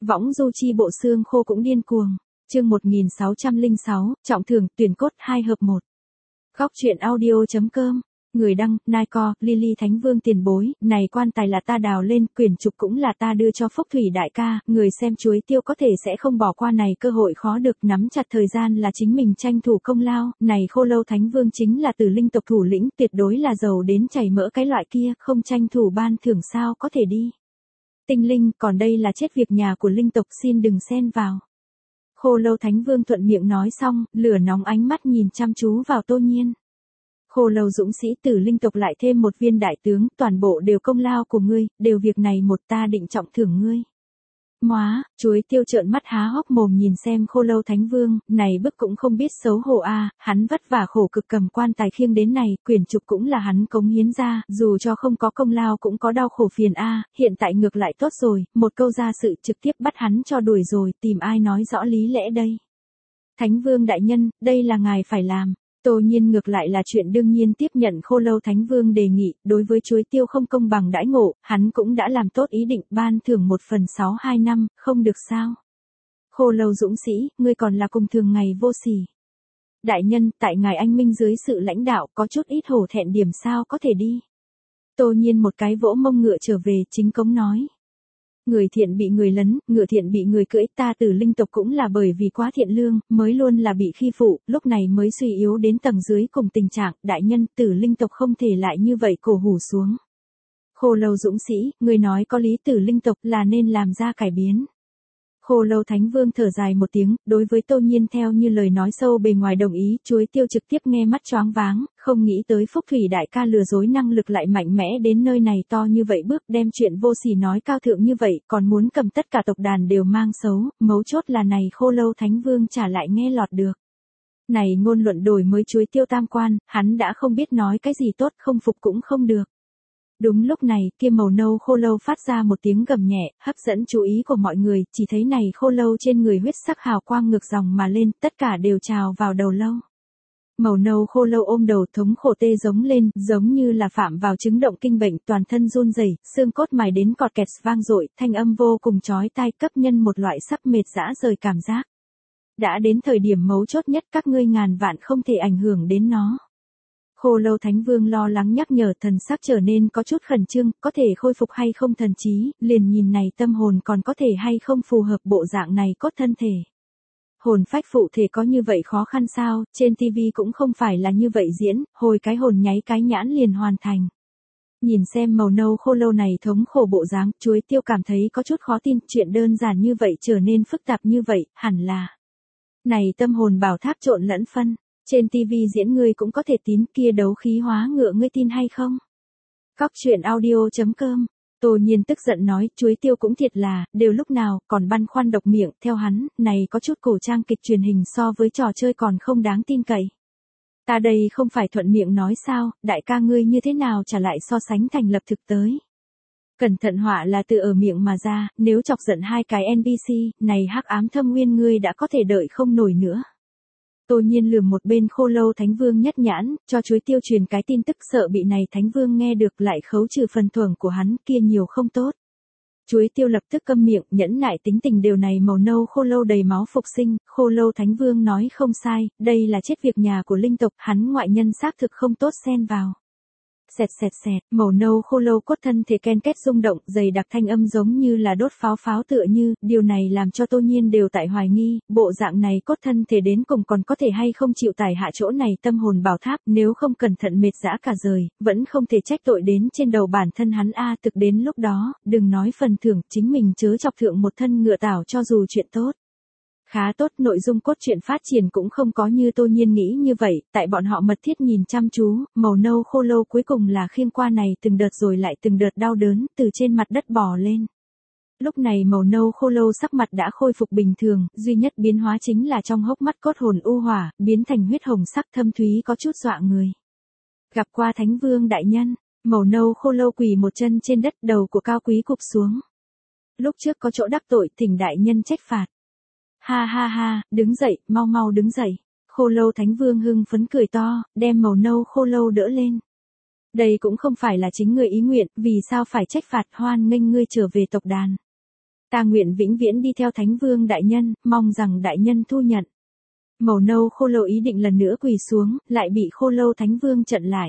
Võng du chi bộ xương khô cũng điên cuồng. Chương 1606, trọng thưởng tuyển cốt 2 hợp 1. Góc truyện audio.com. Người đăng, Nai-co, Lily Thánh Vương tiền bối, này quan tài là ta đào lên, quyển trục cũng là ta đưa cho Phúc Thủy đại ca, người xem chuối tiêu có thể sẽ không bỏ qua này cơ hội khó được, nắm chặt thời gian là chính mình tranh thủ công lao, này Khô Lâu Thánh Vương chính là Tử Linh tộc thủ lĩnh, tuyệt đối là giàu đến chảy mỡ cái loại kia, không tranh thủ ban thưởng sao có thể đi. Tinh linh, còn đây là chết việc nhà của linh tộc, xin đừng xen vào. Khô Lâu Thánh Vương thuận miệng nói xong, lửa nóng ánh mắt nhìn chăm chú vào Tô Nhiên. Khô Lâu dũng sĩ Tử Linh tộc lại thêm một viên đại tướng, toàn bộ đều công lao của ngươi, đều việc này một ta định trọng thưởng ngươi. Móa, chuối tiêu trợn mắt há hốc mồm nhìn xem Khô Lâu Thánh Vương, này bức cũng không biết xấu hổ a, hắn vất vả khổ cực cầm quan tài khiêng đến này, quyển trục cũng là hắn cống hiến ra, dù cho không có công lao cũng có đau khổ phiền a, hiện tại ngược lại tốt rồi, một câu ra sự trực tiếp bắt hắn cho đuổi rồi, tìm ai nói rõ lý lẽ đây. Thánh Vương đại nhân, đây là ngài phải làm. Tô Nhiên ngược lại là chuyện đương nhiên tiếp nhận Khô Lâu Thánh Vương đề nghị, đối với chuối tiêu không công bằng đãi ngộ, hắn cũng đã làm tốt ý định ban thưởng 1/6 2 năm, không được sao. Khô Lâu dũng sĩ, ngươi còn là cùng thường ngày vô sỉ. Đại nhân, tại ngài anh minh dưới sự lãnh đạo có chút ít hổ thẹn điểm sao có thể đi. Tô Nhiên một cái vỗ mông ngựa trở về chính cống nói. Người thiện bị người lấn, ngựa thiện bị người cưỡi, ta Tử Linh tộc cũng là bởi vì quá thiện lương, mới luôn là bị khi phụ, lúc này mới suy yếu đến tầng dưới cùng tình trạng, đại nhân, Tử Linh tộc không thể lại như vậy cổ hủ xuống. Khô Lâu dũng sĩ, người nói có lý, Tử Linh tộc là nên làm ra cải biến. Khô Lâu Thánh Vương thở dài một tiếng, đối với Tô Nhiên theo như lời nói sâu bề ngoài đồng ý, chuối tiêu trực tiếp nghe mắt choáng váng, không nghĩ tới Phúc Thủy đại ca lừa dối năng lực lại mạnh mẽ đến nơi này to như vậy bước đem chuyện vô sỉ nói cao thượng như vậy, còn muốn cầm tất cả tộc đàn đều mang xấu, mấu chốt là này Khô Lâu Thánh Vương trả lại nghe lọt được. Này ngôn luận đổi mới chuối tiêu tam quan, hắn đã không biết nói cái gì tốt, không phục cũng không được. Đúng lúc này, kia màu nâu khô lâu phát ra một tiếng gầm nhẹ, hấp dẫn chú ý của mọi người, chỉ thấy này khô lâu trên người huyết sắc hào quang ngược dòng mà lên, tất cả đều trào vào đầu lâu. Màu nâu khô lâu ôm đầu thống khổ tê giống lên, giống như là phạm vào chứng động kinh bệnh, toàn thân run rẩy, xương cốt mài đến cọt kẹt vang dội, thanh âm vô cùng chói tai, cấp nhân một loại sắp mệt rã rời cảm giác. Đã đến thời điểm mấu chốt nhất, các ngươi ngàn vạn không thể ảnh hưởng đến nó. Khô Lâu Thánh Vương lo lắng nhắc nhở, thần sắc trở nên có chút khẩn trương, có thể khôi phục hay không thần trí, liền nhìn này tâm hồn còn có thể hay không phù hợp bộ dạng này cốt thân thể. Hồn phách phụ thể có như vậy khó khăn sao, trên TV cũng không phải là như vậy diễn, hồi cái hồn nháy cái nhãn liền hoàn thành. Nhìn xem màu nâu khô lâu này thống khổ bộ dáng, chuối tiêu cảm thấy có chút khó tin, chuyện đơn giản như vậy trở nên phức tạp như vậy, hẳn là. Này tâm hồn bảo tháp trộn lẫn phân. Trên TV diễn ngươi cũng có thể tín, kia đấu khí hóa ngựa ngươi tin hay không? Góc truyện audio.com. Tô Nhiên tức giận nói, chuối tiêu cũng thiệt là, đều lúc nào, còn băn khoăn độc miệng, theo hắn, này có chút cổ trang kịch truyền hình so với trò chơi còn không đáng tin cậy. Ta đây không phải thuận miệng nói sao, đại ca ngươi như thế nào trả lại so sánh thành lập thực tới. Cẩn thận họa là từ ở miệng mà ra, nếu chọc giận hai cái NPC, này hắc ám thâm nguyên ngươi đã có thể đợi không nổi nữa. Tô Nhiên lườm một bên Khô Lâu Thánh Vương nhất nhãn, cho chuối tiêu truyền cái tin tức sợ bị này Thánh Vương nghe được lại khấu trừ phần thưởng của hắn kia nhiều không tốt. Chuối tiêu lập tức câm miệng, nhẫn nại tính tình điều này màu nâu khô lâu đầy máu phục sinh, Khô Lâu Thánh Vương nói không sai, đây là chết việc nhà của linh tộc, hắn ngoại nhân xác thực không tốt xen vào. Xẹt xẹt xẹt, màu nâu khô lâu cốt thân thể ken kết rung động, dày đặc thanh âm giống như là đốt pháo tựa như, điều này làm cho Tô Nhiên đều tại hoài nghi, bộ dạng này cốt thân thể đến cùng còn có thể hay không chịu tải hạ chỗ này tâm hồn bảo tháp, nếu không cẩn thận mệt dã cả rời, vẫn không thể trách tội đến trên đầu bản thân hắn a, thực đến lúc đó, đừng nói phần thưởng, chính mình chớ chọc thượng một thân ngựa tảo cho dù chuyện tốt. Khá tốt, nội dung cốt truyện phát triển cũng không có như Tô Nhiên nghĩ như vậy, tại bọn họ mật thiết nhìn chăm chú, màu nâu khô lâu cuối cùng là khiêng qua này từng đợt rồi lại từng đợt đau đớn, từ trên mặt đất bò lên. Lúc này màu nâu khô lâu sắc mặt đã khôi phục bình thường, duy nhất biến hóa chính là trong hốc mắt cốt hồn u hỏa, biến thành huyết hồng sắc thâm thúy có chút dọa người. Gặp qua Thánh Vương đại nhân, màu nâu khô lâu quỳ một chân trên đất, đầu của cao quý cụp xuống. Lúc trước có chỗ đắc tội, thỉnh đại nhân trách phạt. Ha ha ha, đứng dậy, mau mau đứng dậy. Khô Lâu Thánh Vương hưng phấn cười to, đem màu nâu khô lâu đỡ lên. Đây cũng không phải là chính người ý nguyện, vì sao phải trách phạt, hoan nghênh ngươi trở về tộc đàn. Ta nguyện vĩnh viễn đi theo Thánh Vương đại nhân, mong rằng đại nhân thu nhận. Màu nâu khô lâu ý định lần nữa quỳ xuống, lại bị khô lâu Thánh Vương chặn lại.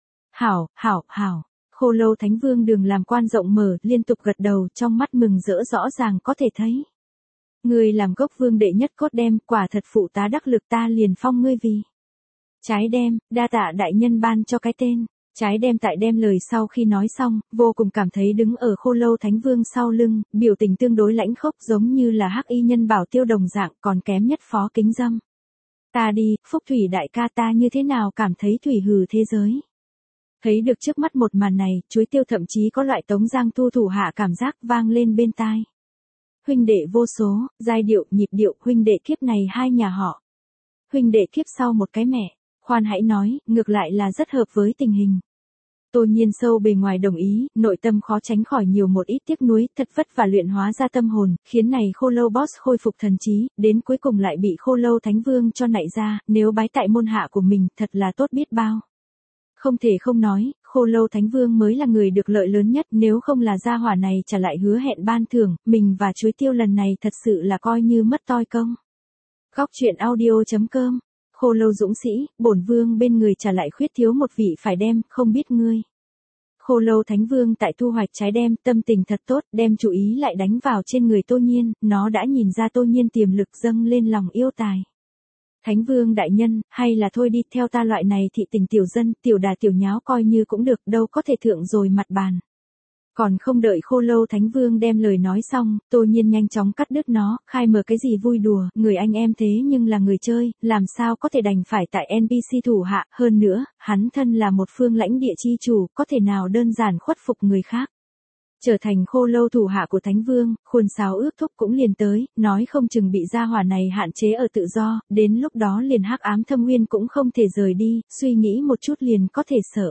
Hảo, hảo, hảo. Khô lâu Thánh Vương đường làm quan rộng mở, liên tục gật đầu, trong mắt mừng rỡ rõ ràng có thể thấy. Ngươi làm gốc vương đệ nhất cốt đem, quả thật phụ tá đắc lực, ta liền phong ngươi vì trái đem, đa tạ đại nhân ban cho cái tên. Trái đem tại đem lời sau khi nói xong, vô cùng cảm thấy đứng ở khô lâu Thánh Vương sau lưng, biểu tình tương đối lãnh khốc giống như là hắc y nhân bảo tiêu đồng dạng, còn kém nhất Phó Kính Dâm. Ta đi, Phúc Thủy đại ca, ta như thế nào cảm thấy thủy hừ thế giới. Thấy được trước mắt một màn này, Chuối Tiêu thậm chí có loại Tống Giang Tu thủ hạ cảm giác vang lên bên tai. Huynh đệ vô số, giai điệu, nhịp điệu, huynh đệ kiếp này hai nhà họ. Huynh đệ kiếp sau một cái mẹ, khoan hãy nói, ngược lại là rất hợp với tình hình. Tô Nhiên sâu bề ngoài đồng ý, nội tâm khó tránh khỏi nhiều một ít tiếc nuối, thật vất vả luyện hóa ra tâm hồn, khiến này khô lâu boss khôi phục thần trí, đến cuối cùng lại bị khô lâu Thánh Vương cho nạy ra, nếu bái tại môn hạ của mình, thật là tốt biết bao. Không thể không nói, khô lâu Thánh Vương mới là người được lợi lớn nhất, nếu không là gia hỏa này trả lại hứa hẹn ban thưởng, mình và Chuối Tiêu lần này thật sự là coi như mất toi công. Góc truyện audio.com. Khô lâu dũng sĩ, bổn vương bên người trả lại khuyết thiếu một vị phải đem, không biết ngươi. Khô lâu Thánh Vương tại thu hoạch trái đem, tâm tình thật tốt, đem chú ý lại đánh vào trên người Tô Nhiên, nó đã nhìn ra Tô Nhiên tiềm lực dâng lên lòng yêu tài. Thánh Vương đại nhân, hay là thôi đi, theo ta loại này thị tình tiểu dân, tiểu đà tiểu nháo coi như cũng được, đâu có thể thượng rồi mặt bàn. Còn không đợi khô lâu Thánh Vương đem lời nói xong, Tô Nhiên nhanh chóng cắt đứt nó, khai mở cái gì vui đùa, người anh em thế nhưng là người chơi, làm sao có thể đành phải tại NPC thủ hạ, hơn nữa, hắn thân là một phương lãnh địa chi chủ, có thể nào đơn giản khuất phục người khác. Trở thành khô lâu thủ hạ của Thánh Vương, khuôn sáo ước thúc cũng liền tới, nói không chừng bị gia hỏa này hạn chế ở tự do, đến lúc đó liền hắc ám thâm nguyên cũng không thể rời đi, suy nghĩ một chút liền có thể sợ.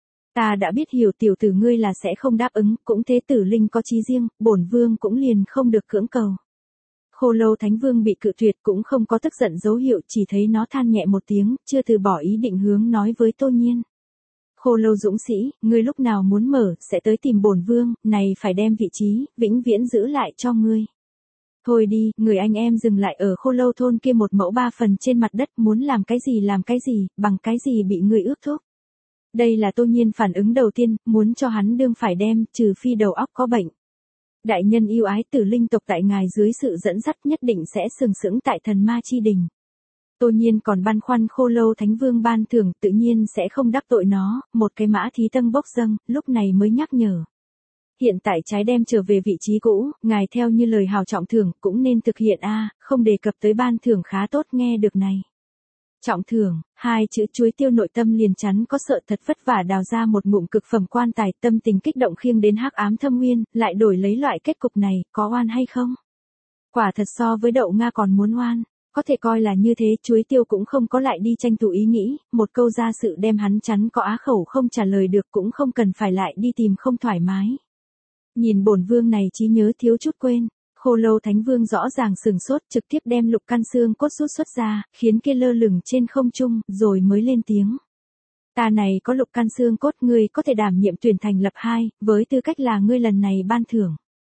Ta đã biết hiểu tiểu tử ngươi là sẽ không đáp ứng, cũng thế tử linh có chí riêng, bổn vương cũng liền không được cưỡng cầu. Khô lâu Thánh Vương bị cự tuyệt cũng không có tức giận dấu hiệu, chỉ thấy nó than nhẹ một tiếng, chưa từ bỏ ý định hướng nói với Tô Nhiên. Khô lâu dũng sĩ, ngươi lúc nào muốn mở, sẽ tới tìm bổn vương, này phải đem vị trí, vĩnh viễn giữ lại cho ngươi. Thôi đi, người anh em dừng lại ở khô lâu thôn kia 1/3 trên mặt đất, muốn làm cái gì, bằng cái gì bị ngươi ước thúc. Đây là Tô Nhiên phản ứng đầu tiên, muốn cho hắn đương phải đem, trừ phi đầu óc có bệnh. Đại nhân yêu ái tử linh tộc tại ngài dưới sự dẫn dắt nhất định sẽ sừng sững tại thần ma chi đình. Tô Nhiên còn băn khoăn khô lâu Thánh Vương ban thưởng, tự nhiên sẽ không đắc tội nó, một cái mã thí tân bốc dâng, lúc này mới nhắc nhở. Hiện tại trái đem trở về vị trí cũ, ngài theo như lời hào trọng thưởng, cũng nên thực hiện không đề cập tới ban thưởng khá tốt, nghe được này. Trọng thưởng, hai chữ Chuối Tiêu nội tâm liền chắn có sợ, thật vất vả đào ra một ngụm cực phẩm quan tài, tâm tình kích động khiêng đến hắc ám thâm nguyên, lại đổi lấy loại kết cục này, có oan hay không? Quả thật so với đậu Nga còn muốn oan, có thể coi là như thế, Chuối Tiêu cũng không có lại đi tranh thủ ý nghĩ, một câu ra sự đem hắn chắn có á khẩu không trả lời được, cũng không cần phải lại đi tìm không thoải mái. Nhìn bổn vương này trí nhớ thiếu chút quên. Khô lâu Thánh Vương rõ ràng sừng sốt, trực tiếp đem lục căn xương cốt rút xuất ra, khiến kia lơ lửng trên không trung, rồi mới lên tiếng. Ta này có lục căn xương cốt, ngươi có thể đảm nhiệm tuyển thành lập 2, với tư cách là ngươi lần này ban thưởng.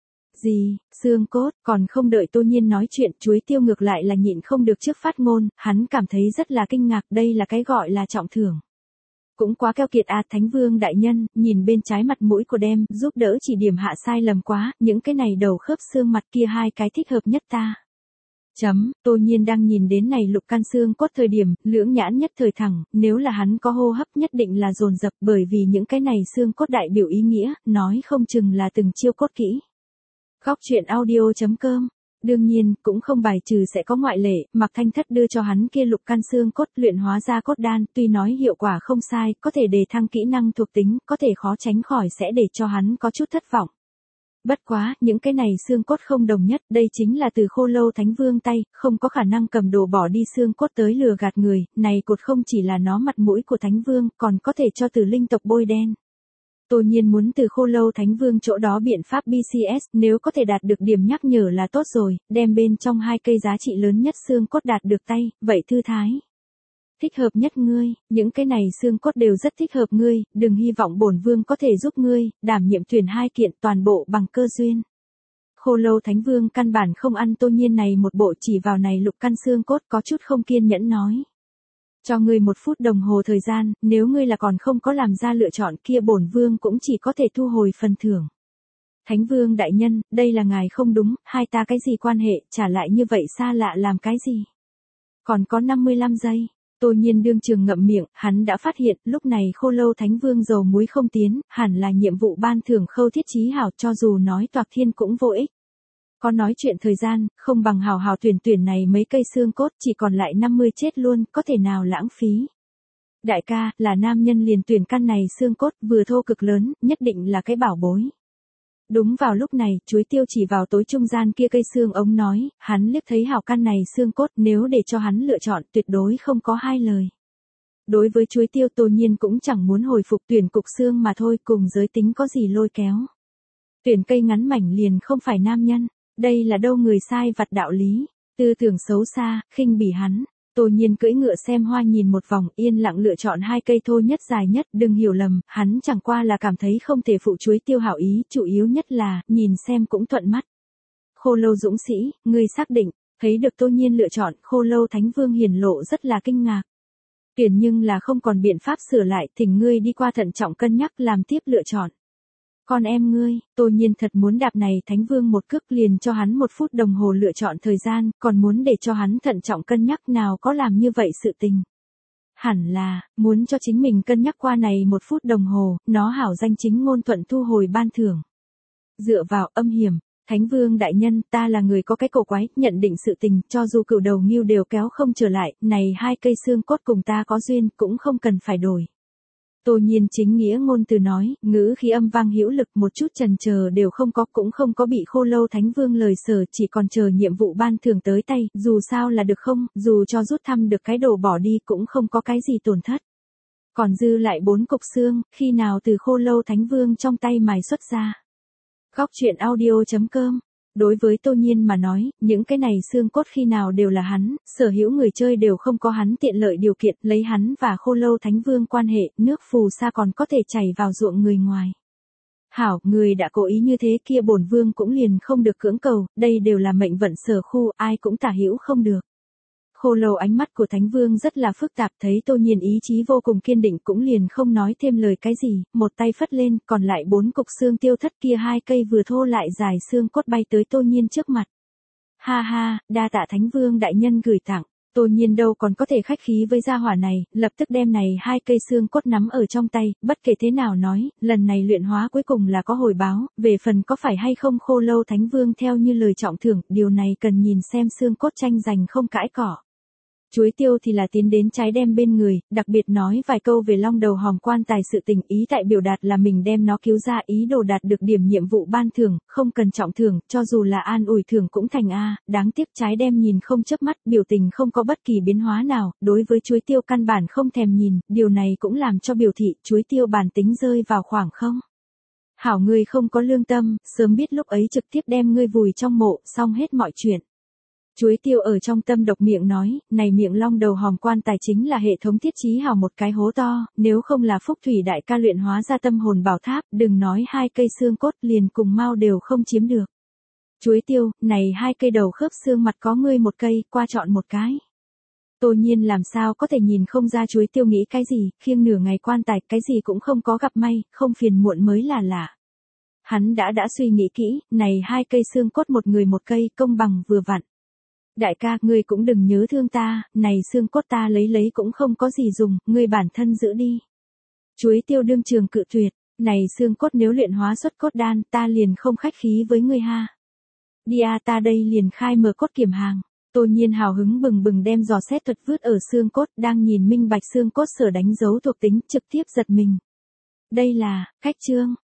Gì, xương cốt, còn không đợi Tô Nhiên nói chuyện, Chuối Tiêu ngược lại là nhịn không được trước phát ngôn, hắn cảm thấy rất là kinh ngạc, đây là cái gọi là trọng thưởng. Cũng quá keo kiệt Thánh Vương đại nhân, nhìn bên trái mặt mũi của đem, giúp đỡ chỉ điểm hạ sai lầm quá, những cái này đầu khớp xương mặt kia hai cái thích hợp nhất ta. Tô Nhiên đang nhìn đến này lục căn xương cốt thời điểm, lưỡng nhãn nhất thời thẳng, nếu là hắn có hô hấp nhất định là dồn dập, bởi vì những cái này xương cốt đại biểu ý nghĩa, nói không chừng là từng chiêu cốt kỹ. Góc truyện audio.com. Đương nhiên, cũng không bài trừ sẽ có ngoại lệ, Mạc Thanh Thất đưa cho hắn kia lục căn xương cốt luyện hóa ra cốt đan, tuy nói hiệu quả không sai, có thể đề thăng kỹ năng thuộc tính, có thể khó tránh khỏi sẽ để cho hắn có chút thất vọng. Bất quá, những cái này xương cốt không đồng nhất, đây chính là từ khô lâu Thánh Vương tay, không có khả năng cầm đồ bỏ đi xương cốt tới lừa gạt người, này cột không chỉ là nó mặt mũi của Thánh Vương, còn có thể cho từ linh tộc bôi đen. Tô Nhiên muốn từ khô lâu Thánh Vương chỗ đó biện pháp BCS, nếu có thể đạt được điểm nhắc nhở là tốt rồi, đem bên trong hai cây giá trị lớn nhất xương cốt đạt được tay, vậy thư thái. Thích hợp nhất ngươi, những cái này xương cốt đều rất thích hợp ngươi, đừng hy vọng bổn vương có thể giúp ngươi, đảm nhiệm tuyển 2 kiện toàn bộ bằng cơ duyên. Khô Lâu Thánh Vương căn bản không ăn Tô Nhiên này một bộ, chỉ vào này lục căn xương cốt có chút không kiên nhẫn nói. Cho ngươi 1 phút đồng hồ thời gian, nếu ngươi là còn không có làm ra lựa chọn kia bổn vương cũng chỉ có thể thu hồi phần thưởng. Thánh Vương đại nhân, đây là ngài không đúng, hai ta cái gì quan hệ, trả lại như vậy xa lạ làm cái gì. Còn có 55 giây. Tô Nhiên đương trường ngậm miệng, hắn đã phát hiện, lúc này Khô Lâu Thánh Vương dầu muối không tiến, hẳn là nhiệm vụ ban thưởng Khâu Thiết Chí hảo, cho dù nói toạc thiên cũng vô ích. Có nói chuyện thời gian, không bằng hào hào tuyển này mấy cây xương cốt, chỉ còn lại 50 chết luôn, có thể nào lãng phí. Đại ca, là nam nhân liền tuyển căn này xương cốt, vừa thô cực lớn, nhất định là cái bảo bối. Đúng vào lúc này, Chuối Tiêu chỉ vào tối trung gian kia cây xương ống nói, hắn liếc thấy hảo căn này xương cốt, nếu để cho hắn lựa chọn tuyệt đối không có hai lời. Đối với Chuối Tiêu Tô Nhiên cũng chẳng muốn hồi phục tuyển cục xương mà thôi, cùng giới tính có gì lôi kéo. Tuyển cây ngắn mảnh liền không phải nam nhân, đây là đâu người sai vặt đạo lý, tư tưởng xấu xa, khinh bỉ hắn. Tô Nhiên cưỡi ngựa xem hoa nhìn một vòng, yên lặng lựa chọn 2 cây thô nhất dài nhất, đừng hiểu lầm, hắn chẳng qua là cảm thấy không thể phụ Chuối Tiêu hảo ý, chủ yếu nhất là, nhìn xem cũng thuận mắt. Khô Lâu dũng sĩ, ngươi xác định, thấy được Tô Nhiên lựa chọn, Khô Lâu Thánh Vương hiển lộ rất là kinh ngạc. Tuyển nhưng là không còn biện pháp sửa lại, thỉnh ngươi đi qua thận trọng cân nhắc làm tiếp lựa chọn. Con em ngươi, Tô Nhiên thật muốn đạp này Thánh Vương một cước liền cho hắn 1 phút đồng hồ lựa chọn thời gian, còn muốn để cho hắn thận trọng cân nhắc nào có làm như vậy sự tình. Hẳn là, muốn cho chính mình cân nhắc qua này 1 phút đồng hồ, nó hảo danh chính ngôn thuận thu hồi ban thưởng. Dựa vào âm hiểm, Thánh Vương đại nhân, ta là người có cái cổ quái, nhận định sự tình, cho dù cửu đầu nghêu đều kéo không trở lại, này 2 cây xương cốt cùng ta có duyên, cũng không cần phải đổi. Tô Nhiên chính nghĩa ngôn từ nói, ngữ khí âm vang hữu lực, một chút chần chờ đều không có, cũng không có bị Khô Lâu Thánh Vương lời sở, chỉ còn chờ nhiệm vụ ban thưởng tới tay, dù sao là được không, dù cho rút thăm được cái đồ bỏ đi cũng không có cái gì tổn thất. Còn dư lại 4 cục xương, khi nào từ Khô Lâu Thánh Vương trong tay mài xuất ra. Góc truyện audio.com. Đối với Tô Nhiên mà nói, những cái này xương cốt khi nào đều là hắn, sở hữu người chơi đều không có hắn tiện lợi điều kiện, lấy hắn và Khô Lâu Thánh Vương quan hệ, nước phù sa còn có thể chảy vào ruộng người ngoài. Hảo, người đã cố ý như thế kia bổn vương cũng liền không được cưỡng cầu, đây đều là mệnh vận sở khu, ai cũng tả hữu không được. Khô Lâu ánh mắt của Thánh Vương rất là phức tạp, thấy Tô Nhiên ý chí vô cùng kiên định cũng liền không nói thêm lời cái gì, một tay phất lên, còn lại 4 cục xương tiêu thất kia 2 cây vừa thô lại dài xương cốt bay tới Tô Nhiên trước mặt. Ha ha, đa tạ Thánh Vương đại nhân gửi tặng, Tô Nhiên đâu còn có thể khách khí với gia hỏa này, lập tức đem này 2 cây xương cốt nắm ở trong tay, bất kể thế nào nói, lần này luyện hóa cuối cùng là có hồi báo, về phần có phải hay không Khô Lâu Thánh Vương theo như lời trọng thưởng, điều này cần nhìn xem xương cốt tranh giành không cãi cỏ. Chuối Tiêu thì là tiến đến trái đem bên người, đặc biệt nói vài câu về long đầu hòm quan tài sự tình, ý tại biểu đạt là mình đem nó cứu ra, ý đồ đạt được điểm nhiệm vụ ban thưởng, không cần trọng thưởng, cho dù là an ủi thưởng cũng thành A, đáng tiếc trái đem nhìn không chớp mắt, biểu tình không có bất kỳ biến hóa nào, đối với Chuối Tiêu căn bản không thèm nhìn, điều này cũng làm cho biểu thị Chuối Tiêu bản tính rơi vào khoảng không. Hảo ngươi không có lương tâm, sớm biết lúc ấy trực tiếp đem ngươi vùi trong mộ, xong hết mọi chuyện. Chuối Tiêu ở trong tâm độc miệng nói, này miệng long đầu hòm quan tài chính là hệ thống thiết trí hào một cái hố to, nếu không là Phúc Thủy đại ca luyện hóa ra tâm hồn bảo tháp, đừng nói 2 cây xương cốt liền cùng mau đều không chiếm được. Chuối Tiêu, này 2 cây đầu khớp xương mặt có ngươi 1 cây, qua chọn 1 cái. Tô Nhiên làm sao có thể nhìn không ra Chuối Tiêu nghĩ cái gì, khiêng nửa ngày quan tài, cái gì cũng không có gặp may, không phiền muộn mới là lạ. Hắn đã suy nghĩ kỹ, này 2 cây xương cốt một người 1 cây, công bằng vừa vặn. Đại ca, ngươi cũng đừng nhớ thương ta, này xương cốt ta lấy cũng không có gì dùng, ngươi bản thân giữ đi. Chuối Tiêu đương trường cự tuyệt, này xương cốt nếu luyện hóa xuất cốt đan, ta liền không khách khí với ngươi ha. Đi a, ta đây liền khai mở cốt kiểm hàng. Tô Nhiên hào hứng bừng bừng đem dò xét thuật vứt ở xương cốt, đang nhìn minh bạch xương cốt sở đánh dấu thuộc tính, trực tiếp giật mình. Đây là, cách chương.